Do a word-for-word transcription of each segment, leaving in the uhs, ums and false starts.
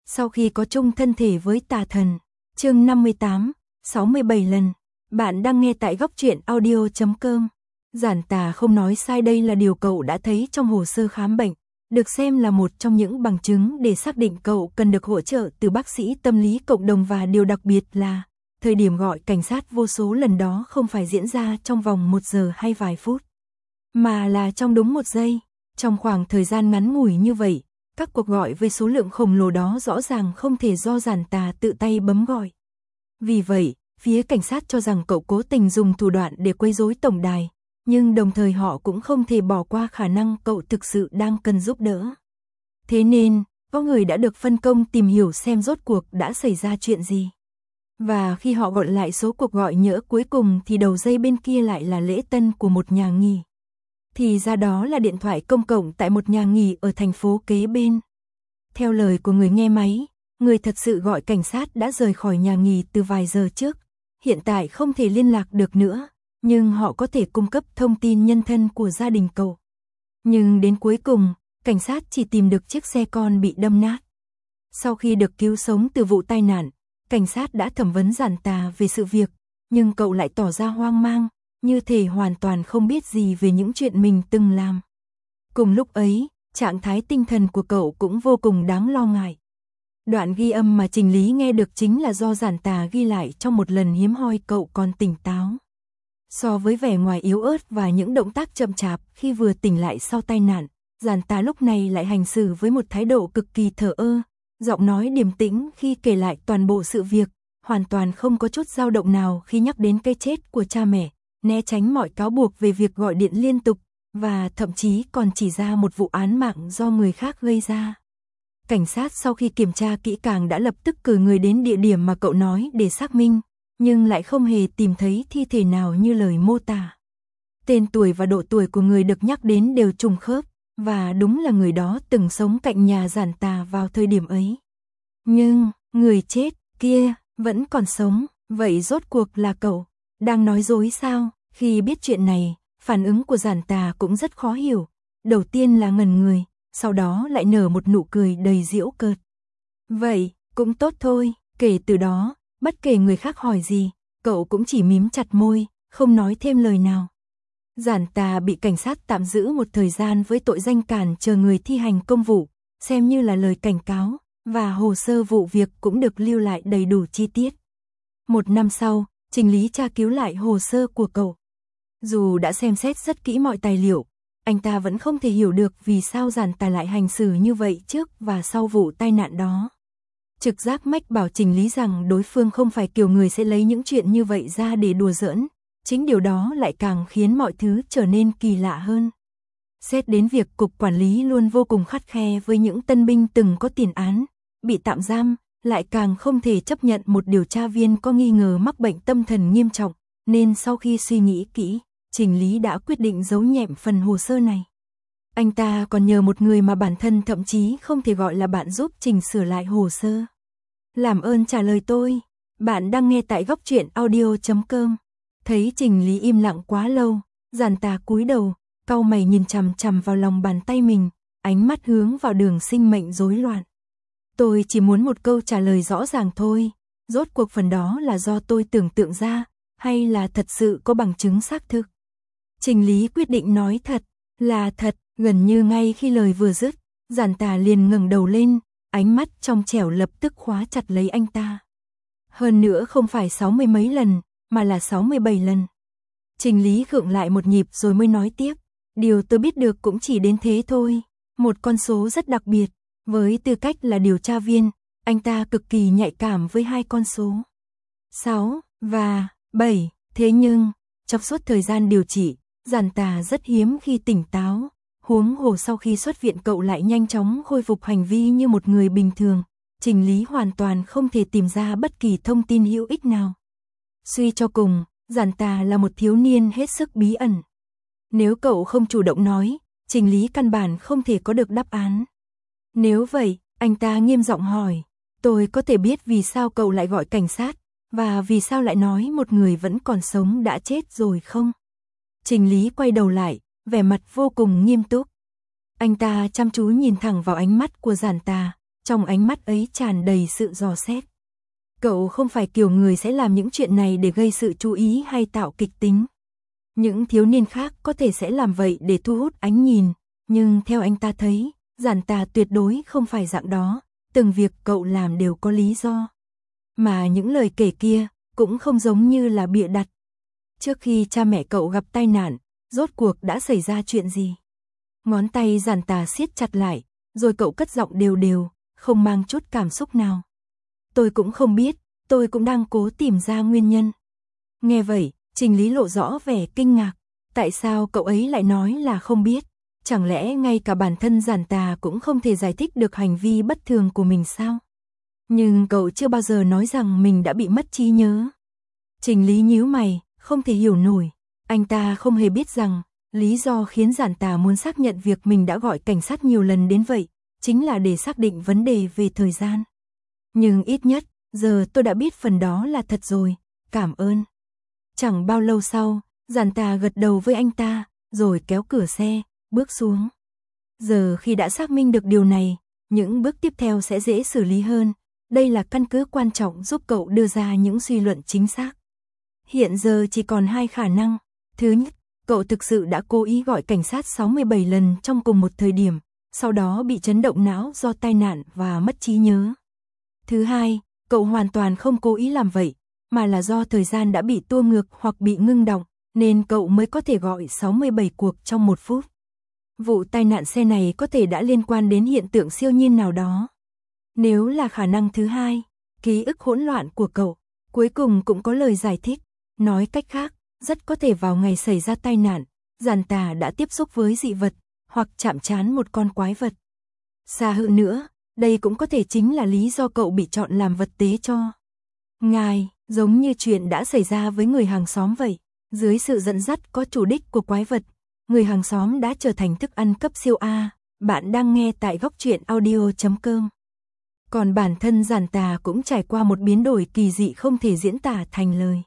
Sau khi có chung thân thể với tà thần. Chương năm mươi tám, sáu mươi bảy lần. Bạn đang nghe tại góc truyện audio chấm com. Giản Tà không nói sai, đây là điều cậu đã thấy trong hồ sơ khám bệnh, được xem là một trong những bằng chứng để xác định cậu cần được hỗ trợ từ bác sĩ tâm lý cộng đồng, và điều đặc biệt là thời điểm gọi cảnh sát vô số lần đó không phải diễn ra trong vòng một giờ hay vài phút, mà là trong đúng một giây. Trong khoảng thời gian ngắn ngủi như vậy, các cuộc gọi với số lượng khổng lồ đó rõ ràng không thể do Giản Tà tự tay bấm gọi. Vì vậy, phía cảnh sát cho rằng cậu cố tình dùng thủ đoạn để quấy rối tổng đài, nhưng đồng thời họ cũng không thể bỏ qua khả năng cậu thực sự đang cần giúp đỡ. Thế nên, có người đã được phân công tìm hiểu xem rốt cuộc đã xảy ra chuyện gì. Và khi họ gọi lại số cuộc gọi nhỡ cuối cùng thì đầu dây bên kia lại là lễ tân của một nhà nghỉ. Thì ra đó là điện thoại công cộng tại một nhà nghỉ ở thành phố kế bên. Theo lời của người nghe máy, người thật sự gọi cảnh sát đã rời khỏi nhà nghỉ từ vài giờ trước, hiện tại không thể liên lạc được nữa, nhưng họ có thể cung cấp thông tin nhân thân của gia đình cậu. Nhưng đến cuối cùng, cảnh sát chỉ tìm được chiếc xe con bị đâm nát. Sau khi được cứu sống từ vụ tai nạn, cảnh sát đã thẩm vấn Giản Tà về sự việc, nhưng cậu lại tỏ ra hoang mang, như thể hoàn toàn không biết gì về những chuyện mình từng làm. Cùng lúc ấy, trạng thái tinh thần của cậu cũng vô cùng đáng lo ngại. Đoạn ghi âm mà Trình Lý nghe được chính là do Giản Tà ghi lại trong một lần hiếm hoi cậu còn tỉnh táo. So với vẻ ngoài yếu ớt và những động tác chậm chạp khi vừa tỉnh lại sau tai nạn, Giản Tà lúc này lại hành xử với một thái độ cực kỳ thờ ơ, giọng nói điềm tĩnh khi kể lại toàn bộ sự việc, hoàn toàn không có chút dao động nào khi nhắc đến cái chết của cha mẹ, né tránh mọi cáo buộc về việc gọi điện liên tục, và thậm chí còn chỉ ra một vụ án mạng do người khác gây ra. Cảnh sát sau khi kiểm tra kỹ càng đã lập tức cử người đến địa điểm mà cậu nói để xác minh, nhưng lại không hề tìm thấy thi thể nào như lời mô tả. Tên tuổi và độ tuổi của người được nhắc đến đều trùng khớp, và đúng là người đó từng sống cạnh nhà Giản Tà vào thời điểm ấy. Nhưng, người chết kia vẫn còn sống, vậy rốt cuộc là cậu đang nói dối sao? Khi biết chuyện này, phản ứng của Giản Tà cũng rất khó hiểu. Đầu tiên là ngẩn người, sau đó lại nở một nụ cười đầy giễu cợt. Vậy, cũng tốt thôi, kể từ đó, bất kể người khác hỏi gì, cậu cũng chỉ mím chặt môi, không nói thêm lời nào. Giản Tà bị cảnh sát tạm giữ một thời gian với tội danh cản trở người thi hành công vụ, xem như là lời cảnh cáo, và hồ sơ vụ việc cũng được lưu lại đầy đủ chi tiết. Một năm sau, Trình Lý tra cứu lại hồ sơ của cậu. Dù đã xem xét rất kỹ mọi tài liệu, anh ta vẫn không thể hiểu được vì sao Giản Tà lại hành xử như vậy trước và sau vụ tai nạn đó. Trực giác mách bảo Trình Lý rằng đối phương không phải kiểu người sẽ lấy những chuyện như vậy ra để đùa giỡn, chính điều đó lại càng khiến mọi thứ trở nên kỳ lạ hơn. Xét đến việc cục quản lý luôn vô cùng khắt khe với những tân binh từng có tiền án, bị tạm giam, lại càng không thể chấp nhận một điều tra viên có nghi ngờ mắc bệnh tâm thần nghiêm trọng, nên sau khi suy nghĩ kỹ, Trình Lý đã quyết định giấu nhẹm phần hồ sơ này. Anh ta còn nhờ một người mà bản thân thậm chí không thể gọi là bạn giúp chỉnh sửa lại hồ sơ. Làm ơn trả lời tôi, bạn đang nghe tại góc truyện audio chấm com. Thấy Trình Lý im lặng quá lâu, Giản Tà cúi đầu, cau mày nhìn chằm chằm vào lòng bàn tay mình, ánh mắt hướng vào đường sinh mệnh rối loạn. Tôi chỉ muốn một câu trả lời rõ ràng thôi, rốt cuộc phần đó là do tôi tưởng tượng ra, hay là thật sự có bằng chứng xác thực? Trình Lý quyết định nói thật, là thật, gần như ngay khi lời vừa dứt, Giản Tà liền ngẩng đầu lên, ánh mắt trong trẻo lập tức khóa chặt lấy anh ta. Hơn nữa không phải sáu mươi mấy lần, mà là sáu mươi bảy lần. Trình Lý khựng lại một nhịp rồi mới nói tiếp, điều tôi biết được cũng chỉ đến thế thôi, một con số rất đặc biệt, với tư cách là điều tra viên, anh ta cực kỳ nhạy cảm với hai con số. sáu và bảy, thế nhưng, trong suốt thời gian điều trị, Giản Tà rất hiếm khi tỉnh táo, huống hồ sau khi xuất viện cậu lại nhanh chóng khôi phục hành vi như một người bình thường. Trình Lý hoàn toàn không thể tìm ra bất kỳ thông tin hữu ích nào. Suy cho cùng, Giản Tà là một thiếu niên hết sức bí ẩn. Nếu cậu không chủ động nói, Trình Lý căn bản không thể có được đáp án. Nếu vậy, anh ta nghiêm giọng hỏi, tôi có thể biết vì sao cậu lại gọi cảnh sát, và vì sao lại nói một người vẫn còn sống đã chết rồi không? Trình Lý quay đầu lại, vẻ mặt vô cùng nghiêm túc. Anh ta chăm chú nhìn thẳng vào ánh mắt của Giản Tà, trong ánh mắt ấy tràn đầy sự dò xét. Cậu không phải kiểu người sẽ làm những chuyện này để gây sự chú ý hay tạo kịch tính. Những thiếu niên khác có thể sẽ làm vậy để thu hút ánh nhìn, nhưng theo anh ta thấy, Giản Tà tuyệt đối không phải dạng đó, từng việc cậu làm đều có lý do. Mà những lời kể kia cũng không giống như là bịa đặt. Trước khi cha mẹ cậu gặp tai nạn, rốt cuộc đã xảy ra chuyện gì? Ngón tay Giản Tà siết chặt lại, rồi cậu cất giọng đều đều, không mang chút cảm xúc nào. Tôi cũng không biết, tôi cũng đang cố tìm ra nguyên nhân. Nghe vậy, Trình Lý lộ rõ vẻ kinh ngạc. Tại sao cậu ấy lại nói là không biết? Chẳng lẽ ngay cả bản thân Giản Tà cũng không thể giải thích được hành vi bất thường của mình sao? Nhưng cậu chưa bao giờ nói rằng mình đã bị mất trí nhớ. Trình Lý nhíu mày, không thể hiểu nổi. Anh ta không hề biết rằng, lý do khiến Giản Tà muốn xác nhận việc mình đã gọi cảnh sát nhiều lần đến vậy, chính là để xác định vấn đề về thời gian. Nhưng ít nhất, giờ tôi đã biết phần đó là thật rồi, cảm ơn. Chẳng bao lâu sau, Giản Tà gật đầu với anh ta, rồi kéo cửa xe, bước xuống. Giờ khi đã xác minh được điều này, những bước tiếp theo sẽ dễ xử lý hơn. Đây là căn cứ quan trọng giúp cậu đưa ra những suy luận chính xác. Hiện giờ chỉ còn hai khả năng. Thứ nhất, cậu thực sự đã cố ý gọi cảnh sát sáu mươi bảy lần trong cùng một thời điểm, sau đó bị chấn động não do tai nạn và mất trí nhớ. Thứ hai, cậu hoàn toàn không cố ý làm vậy, mà là do thời gian đã bị tua ngược hoặc bị ngưng đọng, nên cậu mới có thể gọi sáu mươi bảy cuộc trong một phút. Vụ tai nạn xe này có thể đã liên quan đến hiện tượng siêu nhiên nào đó. Nếu là khả năng thứ hai, ký ức hỗn loạn của cậu, cuối cùng cũng có lời giải thích. Nói cách khác, rất có thể vào ngày xảy ra tai nạn, Giản Tà đã tiếp xúc với dị vật, hoặc chạm trán một con quái vật. Xa hơn nữa, đây cũng có thể chính là lý do cậu bị chọn làm vật tế cho ngài, giống như chuyện đã xảy ra với người hàng xóm vậy. Dưới sự dẫn dắt có chủ đích của quái vật, người hàng xóm đã trở thành thức ăn cấp siêu A. Bạn đang nghe tại góc truyện audio chấm com. Còn bản thân Giản Tà cũng trải qua một biến đổi kỳ dị không thể diễn tả thành lời.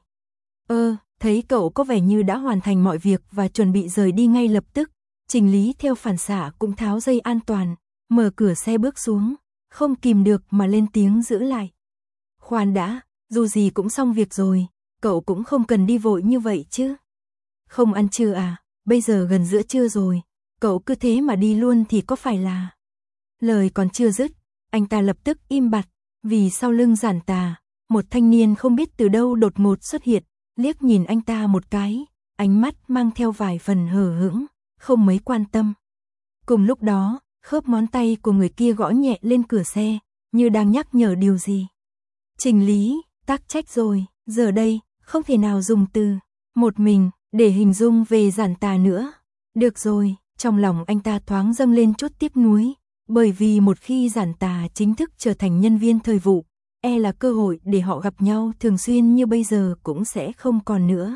Ơ, thấy cậu có vẻ như đã hoàn thành mọi việc và chuẩn bị rời đi ngay lập tức, Trình Lý theo phản xạ cũng tháo dây an toàn, mở cửa xe bước xuống, không kìm được mà lên tiếng giữ lại. Khoan đã, dù gì cũng xong việc rồi, cậu cũng không cần đi vội như vậy chứ. Không ăn trưa à, bây giờ gần giữa trưa rồi, cậu cứ thế mà đi luôn thì có phải là... Lời còn chưa dứt, anh ta lập tức im bặt, vì sau lưng Giản Tà, một thanh niên không biết từ đâu đột ngột xuất hiện, liếc nhìn anh ta một cái, ánh mắt mang theo vài phần hờ hững, không mấy quan tâm. Cùng lúc đó, khớp ngón tay của người kia gõ nhẹ lên cửa xe, như đang nhắc nhở điều gì. Trình Lý, tắc trách rồi, giờ đây, không thể nào dùng từ một mình để hình dung về Giản Tà nữa. Được rồi, trong lòng anh ta thoáng dâng lên chút tiếc nuối, bởi vì một khi Giản Tà chính thức trở thành nhân viên thời vụ, e là cơ hội để họ gặp nhau thường xuyên như bây giờ cũng sẽ không còn nữa.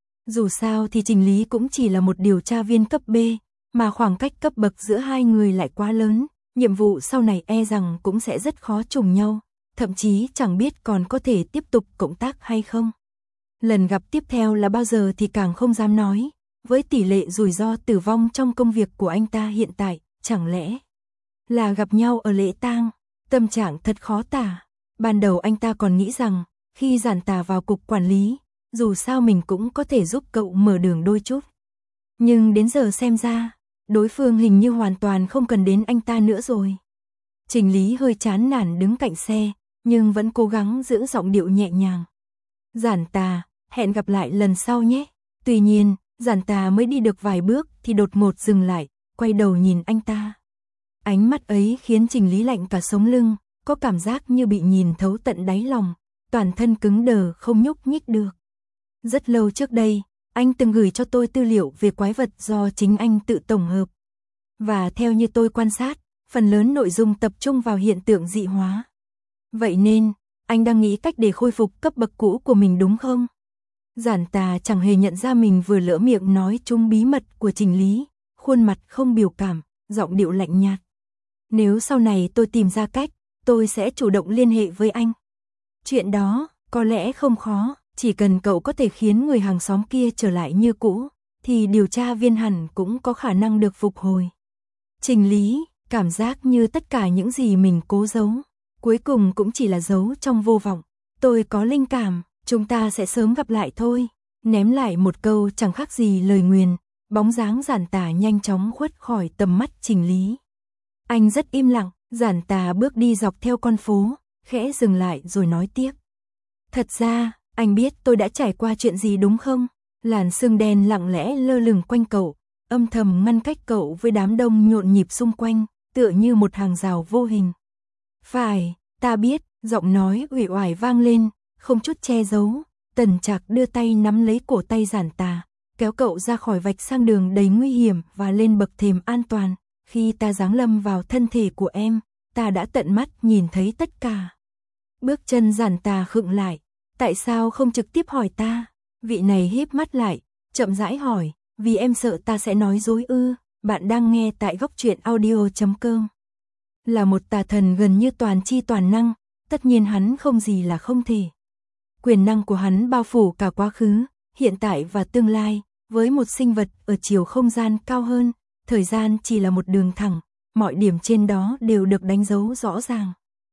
Dù sao thì Trình Lý cũng chỉ là một điều tra viên cấp B, mà khoảng cách cấp bậc giữa hai người lại quá lớn, nhiệm vụ sau này e rằng cũng sẽ rất khó trùng nhau, thậm chí chẳng biết còn có thể tiếp tục cộng tác hay không. Lần gặp tiếp theo là bao giờ thì càng không dám nói, với tỷ lệ rủi ro tử vong trong công việc của anh ta hiện tại, chẳng lẽ là gặp nhau ở lễ tang. Tâm trạng thật khó tả. Ban đầu anh ta còn nghĩ rằng, khi Giản Tà vào cục quản lý, dù sao mình cũng có thể giúp cậu mở đường đôi chút. Nhưng đến giờ xem ra, đối phương hình như hoàn toàn không cần đến anh ta nữa rồi. Trình Lý hơi chán nản đứng cạnh xe, nhưng vẫn cố gắng giữ giọng điệu nhẹ nhàng. Giản Tà, hẹn gặp lại lần sau nhé. Tuy nhiên, Giản Tà mới đi được vài bước thì đột ngột dừng lại, quay đầu nhìn anh ta. Ánh mắt ấy khiến Trình Lý lạnh cả sống lưng, có cảm giác như bị nhìn thấu tận đáy lòng, toàn thân cứng đờ không nhúc nhích được. Rất lâu trước đây, anh từng gửi cho tôi tư liệu về quái vật do chính anh tự tổng hợp. Và theo như tôi quan sát, phần lớn nội dung tập trung vào hiện tượng dị hóa. Vậy nên, anh đang nghĩ cách để khôi phục cấp bậc cũ của mình đúng không? Giản Tà chẳng hề nhận ra mình vừa lỡ miệng nói trúng bí mật của Trình Lý, khuôn mặt không biểu cảm, giọng điệu lạnh nhạt. Nếu sau này tôi tìm ra cách, tôi sẽ chủ động liên hệ với anh. Chuyện đó, có lẽ không khó, chỉ cần cậu có thể khiến người hàng xóm kia trở lại như cũ, thì điều tra viên hẳn cũng có khả năng được phục hồi. Trình Lý, Cảm giác như tất cả những gì mình cố giấu, cuối cùng cũng chỉ là giấu trong vô vọng. Tôi có linh cảm, chúng ta sẽ sớm gặp lại thôi. Ném lại một câu chẳng khác gì lời nguyền, bóng dáng Giản Tà nhanh chóng khuất khỏi tầm mắt Trình Lý. Anh rất im lặng, Giản Tà bước đi dọc theo con phố, khẽ dừng lại rồi nói tiếp. Thật ra, anh biết tôi đã trải qua chuyện gì đúng không? Làn sương đen lặng lẽ lơ lửng quanh cậu, âm thầm ngăn cách cậu với đám đông nhộn nhịp xung quanh, tựa như một hàng rào vô hình. Phải, ta biết, giọng nói uể oải vang lên, không chút che giấu. Tần Trạc đưa tay nắm lấy cổ tay Giản Tà, kéo cậu ra khỏi vạch sang đường đầy nguy hiểm và lên bậc thềm an toàn. Khi ta giáng lâm vào thân thể của em, ta đã tận mắt nhìn thấy tất cả. Bước chân Giản Tà khựng lại, tại sao không trực tiếp hỏi ta? Vị này híp mắt lại, chậm rãi hỏi, vì em sợ ta sẽ nói dối ư? Bạn đang nghe tại góc truyện audio chấm com. Là một tà thần gần như toàn chi toàn năng, tất nhiên hắn không gì là không thể. Quyền năng của hắn bao phủ cả quá khứ, hiện tại và tương lai, với một sinh vật ở chiều không gian cao hơn, thời gian chỉ là một đường thẳng, mọi điểm trên đó đều được đánh dấu rõ ràng.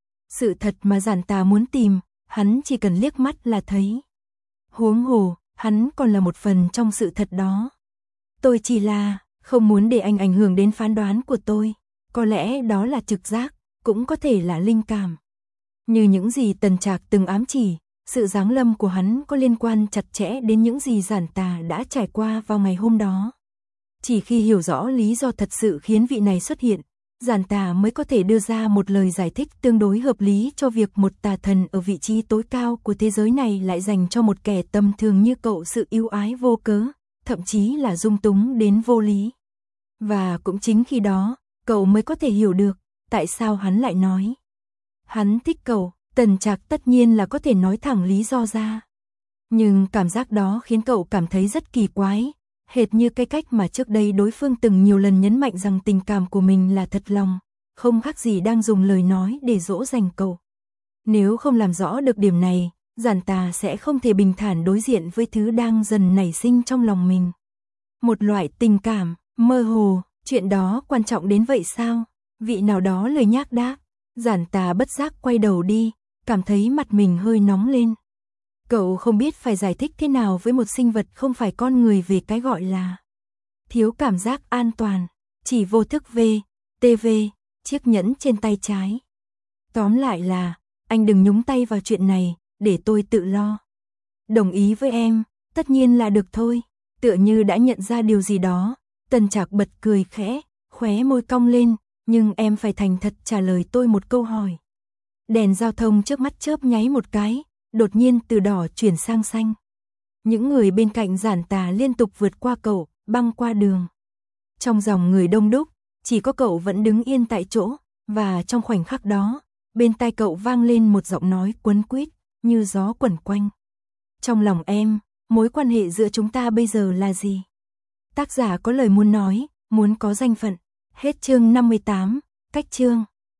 Sự thật mà Giản Tà muốn tìm, hắn chỉ cần liếc mắt là thấy. Huống hồ, hắn còn là một phần trong sự thật đó. Tôi chỉ là không muốn để anh ảnh hưởng đến phán đoán của tôi, có lẽ đó là trực giác, cũng có thể là linh cảm. Như những gì Tần Trạc từng ám chỉ, sự giáng lâm của hắn có liên quan chặt chẽ đến những gì Giản Tà đã trải qua vào ngày hôm đó. Chỉ khi hiểu rõ lý do thật sự khiến vị này xuất hiện, Giản Tà mới có thể đưa ra một lời giải thích tương đối hợp lý cho việc một tà thần ở vị trí tối cao của thế giới này lại dành cho một kẻ tầm thường như cậu sự ưu ái vô cớ, thậm chí là dung túng đến vô lý. Và cũng chính khi đó, cậu mới có thể hiểu được tại sao hắn lại nói. Hắn thích cậu. Tần Trạc tất nhiên là có thể nói thẳng lý do ra. Nhưng cảm giác đó khiến cậu cảm thấy rất kỳ quái, hệt như cái cách mà trước đây đối phương từng nhiều lần nhấn mạnh rằng tình cảm của mình là thật lòng, không khác gì đang dùng lời nói để dỗ dành cậu. Nếu không làm rõ được điểm này, Giản Tà sẽ không thể bình thản đối diện với thứ đang dần nảy sinh trong lòng mình. Một loại tình cảm, mơ hồ, chuyện đó quan trọng đến vậy sao? Vị nào đó lời nhác đáp. Giản Tà bất giác quay đầu đi, cảm thấy mặt mình hơi nóng lên. Cậu không biết phải giải thích thế nào với một sinh vật không phải con người về cái gọi là thiếu cảm giác an toàn, chỉ vô thức về, tê vê, chiếc nhẫn trên tay trái. Tóm lại là, anh đừng nhúng tay vào chuyện này, để tôi tự lo. Đồng ý với em, tất nhiên là được thôi. Tựa như đã nhận ra điều gì đó, Tần Trạc bật cười khẽ, khóe môi cong lên, nhưng em phải thành thật trả lời tôi một câu hỏi. Đèn giao thông trước mắt chớp nháy một cái, đột nhiên từ đỏ chuyển sang xanh. Những người bên cạnh Giản Tà liên tục vượt qua cậu, băng qua đường. Trong dòng người đông đúc, chỉ có cậu vẫn đứng yên tại chỗ, và trong khoảnh khắc đó, bên tai cậu vang lên một giọng nói quấn quýt, như gió quẩn quanh. Trong lòng em, mối quan hệ giữa chúng ta bây giờ là gì? Tác giả có lời muốn nói, muốn có danh phận. Hết chương năm mươi tám, cách chương.